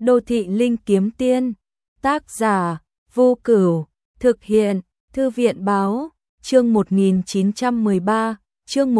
Đô thị linh kiếm tiên, tác giả, Vô Cửu, thực hiện, Thư viện báo, chương 1913, chương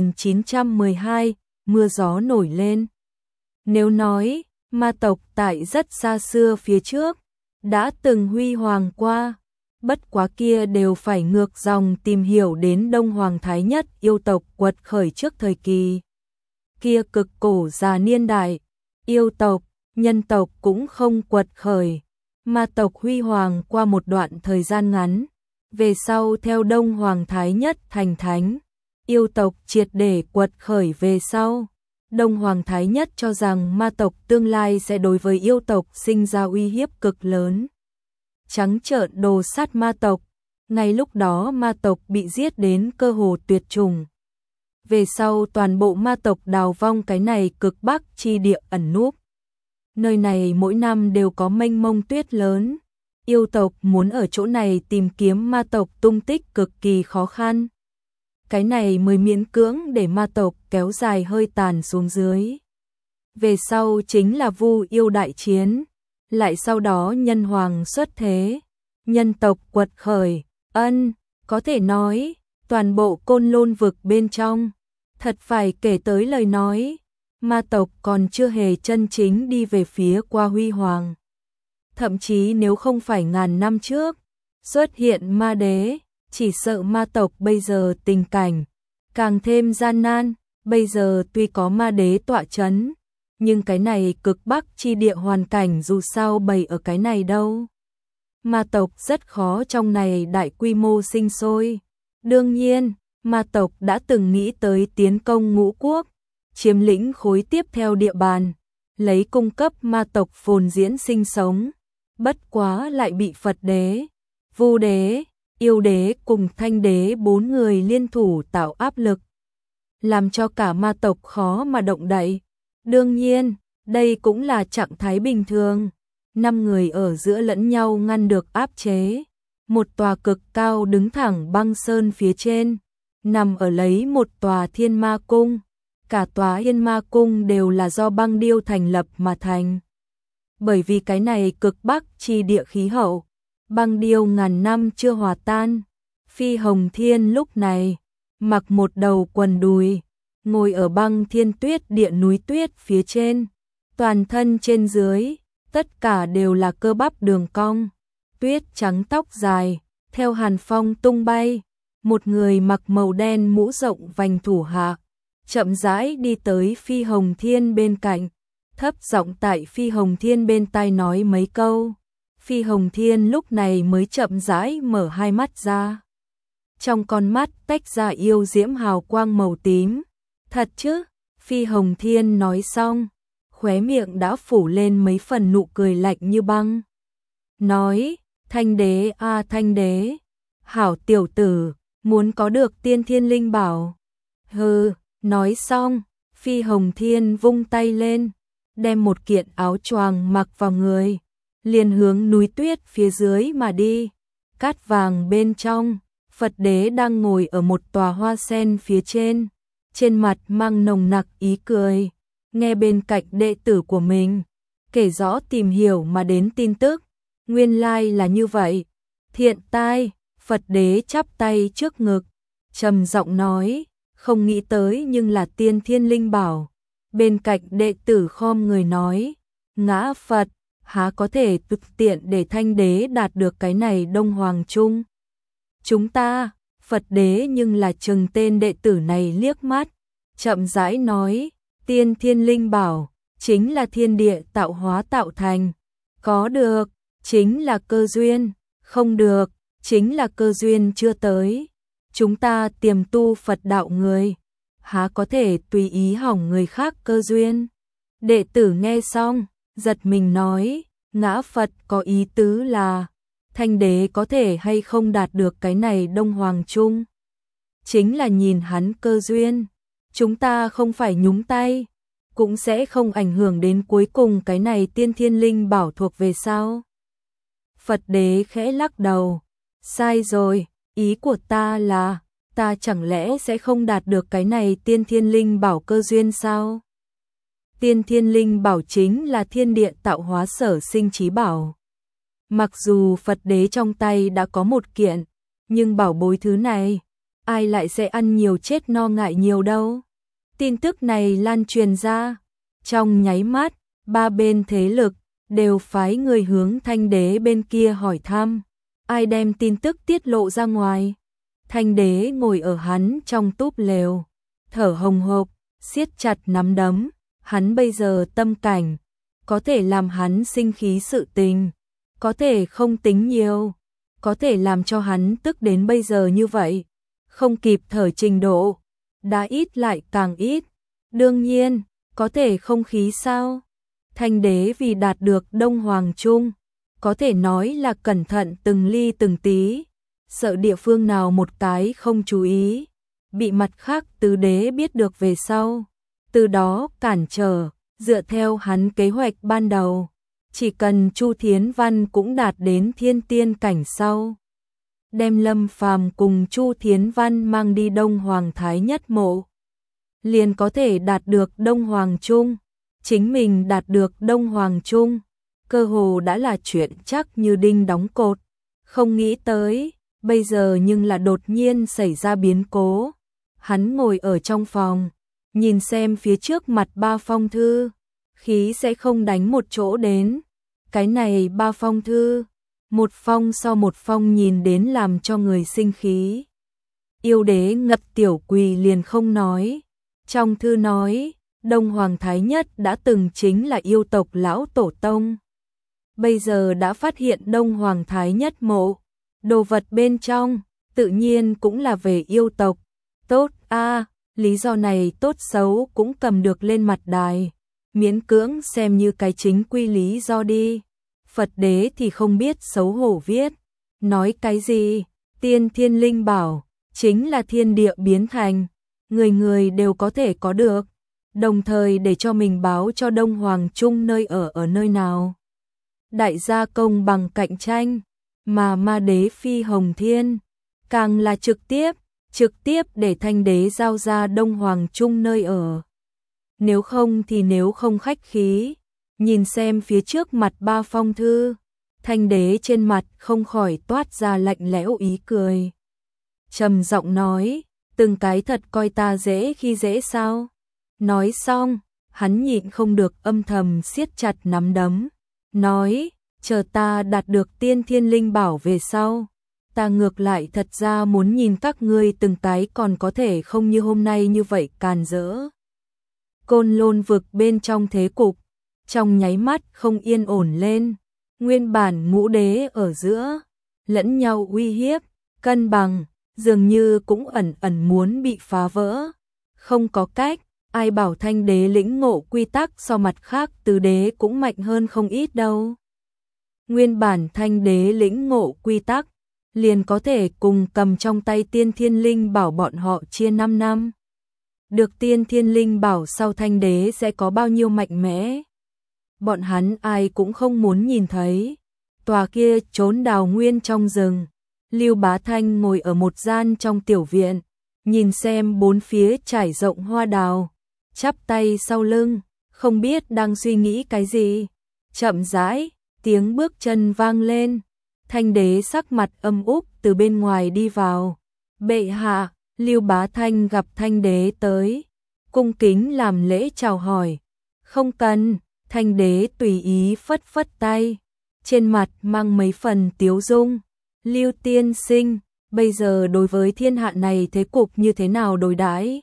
1912, mưa gió nổi lên. Nếu nói, ma tộc tại rất xa xưa phía trước, đã từng huy hoàng qua, bất quá kia đều phải ngược dòng tìm hiểu đến Đông Hoàng Thái Nhất yêu tộc quật khởi trước thời kỳ. Kia cực cổ già niên đại, yêu tộc, nhân tộc cũng không quật khởi, ma tộc huy hoàng qua một đoạn thời gian ngắn, về sau theo Đông Hoàng Thái Nhất thành thánh, yêu tộc triệt để quật khởi về sau. Đông Hoàng Thái Nhất cho rằng ma tộc tương lai sẽ đối với yêu tộc sinh ra uy hiếp cực lớn. Trắng trợn đồ sát ma tộc, ngay lúc đó ma tộc bị giết đến cơ hồ tuyệt chủng. Về sau toàn bộ ma tộc đào vong cái này cực bắc chi địa ẩn núp. Nơi này mỗi năm đều có mênh mông tuyết lớn, yêu tộc muốn ở chỗ này tìm kiếm ma tộc tung tích cực kỳ khó khăn. Cái này mới miễn cưỡng để ma tộc kéo dài hơi tàn xuống dưới. Về sau chính là Vu yêu đại chiến, lại sau đó nhân hoàng xuất thế, nhân tộc quật khởi, có thể nói, toàn bộ Côn Lôn vực bên trong, thật phải kể tới lời nói, ma tộc còn chưa hề chân chính đi về phía qua huy hoàng. Thậm chí nếu không phải ngàn năm trước, xuất hiện ma đế, chỉ sợ ma tộc bây giờ tình cảnh càng thêm gian nan. Bây giờ tuy có ma đế tọa chấn, nhưng cái này cực bắc chi địa hoàn cảnh dù sao bày ở cái này đâu. Ma tộc rất khó trong này đại quy mô sinh sôi. Đương nhiên, ma tộc đã từng nghĩ tới tiến công Ngũ Quốc, chiếm lĩnh khối tiếp theo địa bàn, lấy cung cấp ma tộc phồn diễn sinh sống. Bất quá lại bị Phật đế, Vu đế, Yêu đế cùng Thanh đế 4 người liên thủ tạo áp lực, làm cho cả ma tộc khó mà động đậy. Đương nhiên, đây cũng là trạng thái bình thường. 5 người ở giữa lẫn nhau ngăn được áp chế. Một tòa cực cao đứng thẳng băng sơn phía trên, nằm ở lấy một tòa thiên ma cung. Cả tòa thiên ma cung đều là do băng điêu thành lập mà thành. Bởi vì cái này cực bắc chi địa khí hậu, băng điêu ngàn năm chưa hòa tan. Phi Hồng Thiên lúc này mặc một đầu quần đùi, ngồi ở băng thiên tuyết địa núi tuyết phía trên, toàn thân trên dưới tất cả đều là cơ bắp đường cong, tuyết trắng tóc dài theo hàn phong tung bay. Một người mặc màu đen mũ rộng vành thủ hạ chậm rãi đi tới Phi Hồng Thiên bên cạnh, thấp giọng tại Phi Hồng Thiên bên tai nói mấy câu. Phi Hồng Thiên lúc này mới chậm rãi mở hai mắt ra. Trong con mắt tách ra yêu diễm hào quang màu tím. Thật chứ? Phi Hồng Thiên nói xong, khóe miệng đã phủ lên mấy phần nụ cười lạnh như băng. Nói, Thanh đế a Thanh đế, hảo tiểu tử, muốn có được tiên thiên linh bảo. Hừ, nói xong, Phi Hồng Thiên vung tay lên, đem một kiện áo choàng mặc vào người, liền hướng núi tuyết phía dưới mà đi. Cát vàng bên trong, Phật đế đang ngồi ở một tòa hoa sen phía trên mặt mang nồng nặc ý cười, nghe bên cạnh đệ tử của mình kể rõ tìm hiểu mà đến tin tức. Nguyên lai là như vậy. Thiện tai, Phật đế chắp tay trước ngực, trầm giọng nói, không nghĩ tới nhưng là tiên thiên linh bảo. Bên cạnh đệ tử khom người nói, ngã Phật, há có thể thực tiện để Thanh đế đạt được cái này Đông Hoàng Trung. Chúng ta, Phật đế nhưng là chừng tên đệ tử này liếc mắt, chậm rãi nói, tiên thiên linh bảo, chính là thiên địa tạo hóa tạo thành. Có được, chính là cơ duyên, không được, chính là cơ duyên chưa tới. Chúng ta tiềm tu Phật đạo người, há có thể tùy ý hỏng người khác cơ duyên. Đệ tử nghe xong, giật mình nói, ngã Phật có ý tứ là, Thanh đế có thể hay không đạt được cái này Đông Hoàng Trung. Chính là nhìn hắn cơ duyên, chúng ta không phải nhúng tay, cũng sẽ không ảnh hưởng đến cuối cùng cái này tiên thiên linh bảo thuộc về sao. Phật đế khẽ lắc đầu, sai rồi, ý của ta là, ta chẳng lẽ sẽ không đạt được cái này tiên thiên linh bảo cơ duyên sao? Tiên Thiên Linh Bảo chính là thiên địa tạo hóa sở sinh trí bảo. Mặc dù Phật đế trong tay đã có một kiện, nhưng bảo bối thứ này, ai lại sẽ ăn nhiều chết no ngại nhiều đâu. Tin tức này lan truyền ra, trong nháy mắt, ba bên thế lực đều phái người hướng Thanh đế bên kia hỏi thăm, ai đem tin tức tiết lộ ra ngoài. Thanh đế ngồi ở hắn trong túp lều, thở hồng hộc, siết chặt nắm đấm, hắn bây giờ tâm cảnh, có thể làm hắn sinh khí sự tình, có thể không tính nhiều, có thể làm cho hắn tức đến bây giờ như vậy, không kịp thở trình độ, đã ít lại càng ít, đương nhiên, có thể không khí sao? Thanh đế vì đạt được Đông Hoàng Trung, có thể nói là cẩn thận từng ly từng tí, sợ địa phương nào một cái không chú ý, bị mặt khác tứ đế biết được về sau, từ đó cản trở, dựa theo hắn kế hoạch ban đầu, chỉ cần Chu Thiến Văn cũng đạt đến thiên tiên cảnh sau, đem Lâm Phàm cùng Chu Thiến Văn mang đi Đông Hoàng Thái Nhất mộ, liền có thể đạt được Đông Hoàng Trung. Chính mình đạt được Đông Hoàng Trung, cơ hồ đã là chuyện chắc như đinh đóng cột, không nghĩ tới, bây giờ nhưng là đột nhiên xảy ra biến cố. Hắn ngồi ở trong phòng, nhìn xem phía trước mặt ba phong thư, khí sẽ không đánh một chỗ đến. Cái này ba phong thư, một phong so một phong nhìn đến làm cho người sinh khí. Yêu đế Ngập Tiểu Quỳ liền không nói, trong thư nói, Đông Hoàng Thái Nhất đã từng chính là yêu tộc lão tổ tông. Bây giờ đã phát hiện Đông Hoàng Thái Nhất mộ, đồ vật bên trong, tự nhiên cũng là về yêu tộc. Tốt a, lý do này tốt xấu cũng cầm được lên mặt đài, miễn cưỡng xem như cái chính quy lý do đi. Phật đế thì không biết xấu hổ viết, nói cái gì, Tiên Thiên Linh Bảo, chính là thiên địa biến thành, người người đều có thể có được. Đồng thời để cho mình báo cho Đông Hoàng Trung nơi ở nơi nào. Đại gia công bằng cạnh tranh, mà ma đế Phi Hồng Thiên, càng là trực tiếp để Thanh đế giao ra Đông Hoàng Trung nơi ở. Nếu không thì nếu không khách khí, nhìn xem phía trước mặt ba phong thư, Thanh đế trên mặt không khỏi toát ra lạnh lẽo ý cười. Trầm giọng nói, từng cái thật coi ta dễ khi dễ sao? Nói xong, hắn nhịn không được âm thầm siết chặt nắm đấm, nói, chờ ta đạt được Tiên Thiên Linh Bảo về sau, ta ngược lại thật ra muốn nhìn các ngươi từng cái còn có thể không như hôm nay như vậy càn rỡ. Côn Lôn vực bên trong thế cục, trong nháy mắt không yên ổn lên, nguyên bản ngũ đế ở giữa, lẫn nhau uy hiếp, cân bằng, dường như cũng ẩn ẩn muốn bị phá vỡ, không có cách. Ai bảo Thanh đế lĩnh ngộ quy tắc so mặt khác tứ đế cũng mạnh hơn không ít đâu. Nguyên bản Thanh đế lĩnh ngộ quy tắc, liền có thể cùng cầm trong tay Tiên Thiên Linh Bảo bọn họ chia 5 năm. Được Tiên Thiên Linh Bảo sau Thanh đế sẽ có bao nhiêu mạnh mẽ. Bọn hắn ai cũng không muốn nhìn thấy. Tòa kia trốn đào nguyên trong rừng, Lưu Bá Thanh ngồi ở một gian trong tiểu viện, nhìn xem bốn phía trải rộng hoa đào, chắp tay sau lưng, không biết đang suy nghĩ cái gì. Chậm rãi, tiếng bước chân vang lên, Thanh đế sắc mặt âm úc từ bên ngoài đi vào. Bệ hạ, Lưu Bá Thanh gặp Thanh đế tới, cung kính làm lễ chào hỏi. Không cần, Thanh đế tùy ý phất phất tay, trên mặt mang mấy phần tiếu dung. Lưu tiên sinh, bây giờ đối với thiên hạ này thế cục như thế nào đối đãi?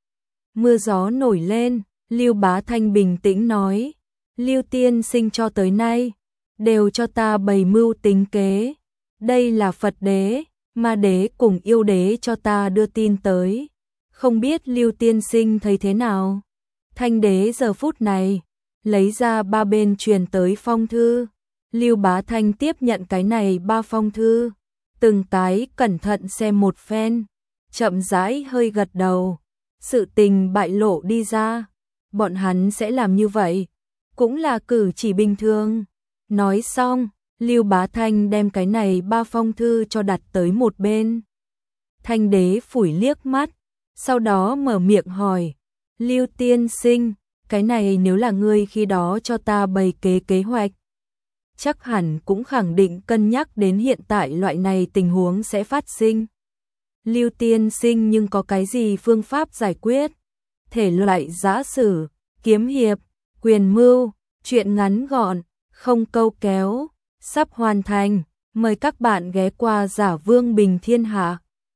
Mưa gió nổi lên, Lưu Bá Thanh bình tĩnh nói, Lưu tiên sinh cho tới nay, đều cho ta bày mưu tính kế. Đây là Phật đế, ma đế cùng yêu đế cho ta đưa tin tới. Không biết Lưu tiên sinh thấy thế nào? Thanh đế giờ phút này, lấy ra ba bên truyền tới phong thư. Lưu Bá Thanh tiếp nhận cái này ba phong thư, từng cái cẩn thận xem một phen, chậm rãi hơi gật đầu. Sự tình bại lộ đi ra, bọn hắn sẽ làm như vậy, cũng là cử chỉ bình thường. Nói xong, Lưu Bá Thanh đem cái này ba phong thư cho đặt tới một bên. Thanh đế phủi liếc mắt, sau đó mở miệng hỏi, Lưu tiên sinh, cái này nếu là ngươi khi đó cho ta bày kế hoạch, chắc hẳn cũng khẳng định cân nhắc đến hiện tại loại này tình huống sẽ phát sinh. Lưu tiên sinh nhưng có cái gì phương pháp giải quyết? Thể loại giã sử, kiếm hiệp, quyền mưu, truyện ngắn gọn, không câu kéo, sắp hoàn thành. Mời các bạn ghé qua Giả Vương Bình Thiên Hạ.